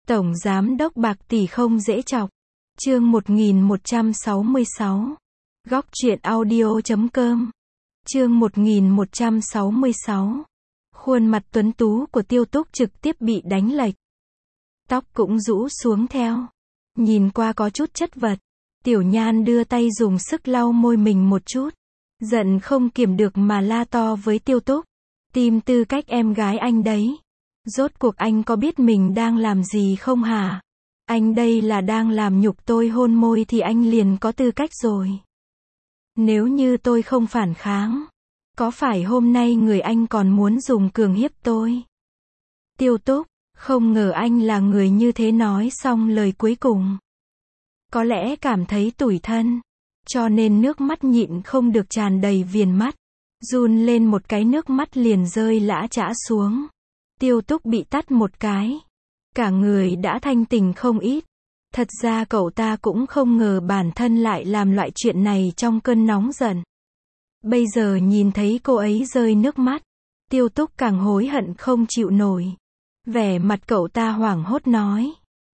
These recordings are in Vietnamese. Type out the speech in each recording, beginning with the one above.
Tổng Giám đốc bạc tỷ không dễ chọc. Chương 1166. Góc truyện audio.com. Chương 1166. Khuôn mặt tuấn tú của Tiêu Túc trực tiếp bị đánh lệch. Tóc cũng rũ xuống theo. Nhìn qua có chút chất vật. Tiểu Nhan đưa tay dùng sức lau môi mình một chút. Giận không kiềm được mà la to với Tiêu Túc. Tìm tư cách em gái anh đấy. Rốt cuộc anh có biết mình đang làm gì không hả? Anh đây là đang làm nhục tôi hôn môi thì anh liền có tư cách rồi. Nếu như tôi không phản kháng, có phải hôm nay người anh còn muốn dùng cường hiếp tôi? Tiêu Túc, không ngờ anh là người như thế. Nói xong lời cuối cùng. Có lẽ cảm thấy tủi thân, cho nên nước mắt nhịn không được tràn đầy viền mắt. Run lên một cái nước mắt liền rơi lã chã xuống. Tiêu Túc bị tát một cái. Cả người đã thanh tỉnh không ít. Thật ra cậu ta cũng không ngờ bản thân lại làm loại chuyện này trong cơn nóng giận. Bây giờ nhìn thấy cô ấy rơi nước mắt, Tiêu Túc càng hối hận không chịu nổi. Vẻ mặt cậu ta hoảng hốt nói.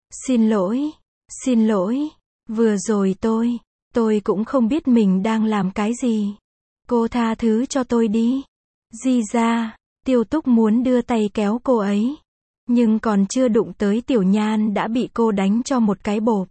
Xin lỗi, vừa rồi tôi cũng không biết mình đang làm cái gì. Cô tha thứ cho tôi đi. Di ra, Tiêu Túc muốn đưa tay kéo cô ấy. Nhưng còn chưa đụng tới Tiểu Nhan đã bị cô đánh cho một cái bộp.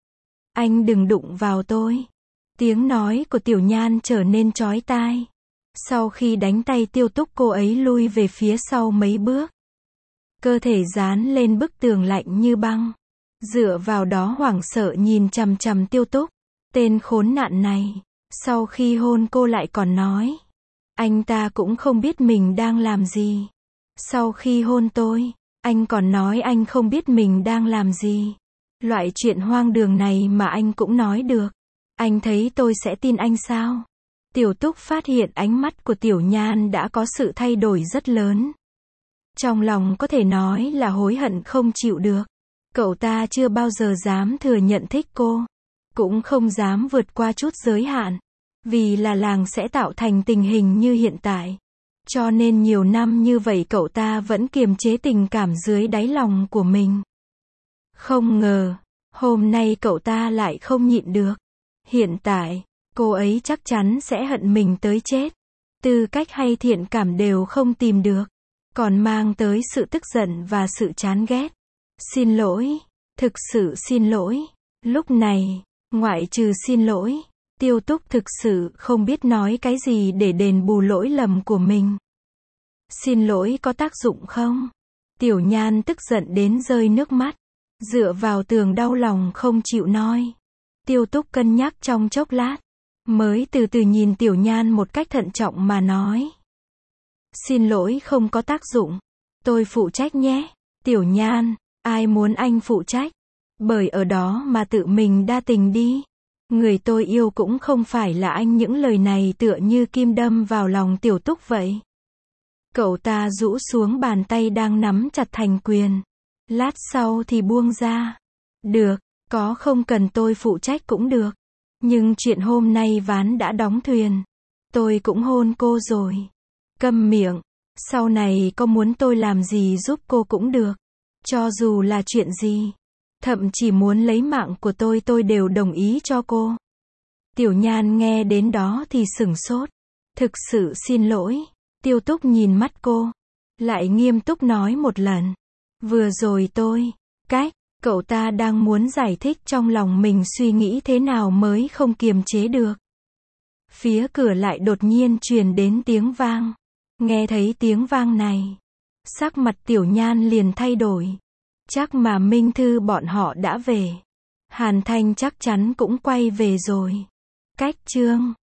Anh đừng đụng vào tôi. Tiếng nói của Tiểu Nhan trở nên chói tai. Sau khi đánh tay Tiêu Túc, cô ấy lui về phía sau mấy bước. Cơ thể dán lên bức tường lạnh như băng. Dựa vào đó hoảng sợ nhìn chằm chằm Tiêu Túc. Tên khốn nạn này. Sau khi hôn cô lại còn nói. Anh ta cũng không biết mình đang làm gì. Sau khi hôn tôi, anh còn nói anh không biết mình đang làm gì. Loại chuyện hoang đường này mà anh cũng nói được. Anh thấy tôi sẽ tin anh sao? Tiểu Túc phát hiện ánh mắt của Tiểu Nhan đã có sự thay đổi rất lớn. Trong lòng có thể nói là hối hận không chịu được. Cậu ta chưa bao giờ dám thừa nhận thích cô. Cũng không dám vượt qua chút giới hạn. Vì là làng sẽ tạo thành tình hình như hiện tại. Cho nên nhiều năm như vậy cậu ta vẫn kiềm chế tình cảm dưới đáy lòng của mình. Không ngờ, hôm nay cậu ta lại không nhịn được. Hiện tại, cô ấy chắc chắn sẽ hận mình tới chết. Tư cách hay thiện cảm đều không tìm được. Còn mang tới sự tức giận và sự chán ghét. Xin lỗi, thực sự xin lỗi. Lúc này, ngoại trừ xin lỗi, Tiêu Túc thực sự không biết nói cái gì để đền bù lỗi lầm của mình. Xin lỗi có tác dụng không? Tiểu Nhan tức giận đến rơi nước mắt. Dựa vào tường đau lòng không chịu nói. Tiêu Túc cân nhắc trong chốc lát. Mới từ từ nhìn Tiểu Nhan một cách thận trọng mà nói. Xin lỗi không có tác dụng. Tôi phụ trách nhé. Tiểu Nhan, ai muốn anh phụ trách? Bởi ở đó mà tự mình đa tình đi. Người tôi yêu cũng không phải là anh. Những lời này tựa như kim đâm vào lòng Tiểu Túc vậy. Cậu ta rũ xuống bàn tay đang nắm chặt thành quyền. Lát sau thì buông ra. Được, có không cần tôi phụ trách cũng được. Nhưng chuyện hôm nay ván đã đóng thuyền. Tôi cũng hôn cô rồi. Câm miệng. Sau này có muốn tôi làm gì giúp cô cũng được. Cho dù là chuyện gì. Thậm chí muốn lấy mạng của tôi đều đồng ý cho cô. Tiểu Nhan nghe đến đó thì sửng sốt. Thực sự xin lỗi. Tiêu Túc nhìn mắt cô. Lại nghiêm túc nói một lần. Vừa rồi cậu ta đang muốn giải thích trong lòng mình suy nghĩ thế nào mới không kiềm chế được. Phía cửa lại đột nhiên truyền đến tiếng vang. Nghe thấy tiếng vang này. Sắc mặt Tiểu Nhan liền thay đổi. Chắc mà Minh Thư bọn họ đã về. Hàn Thanh chắc chắn cũng quay về rồi. Cách chương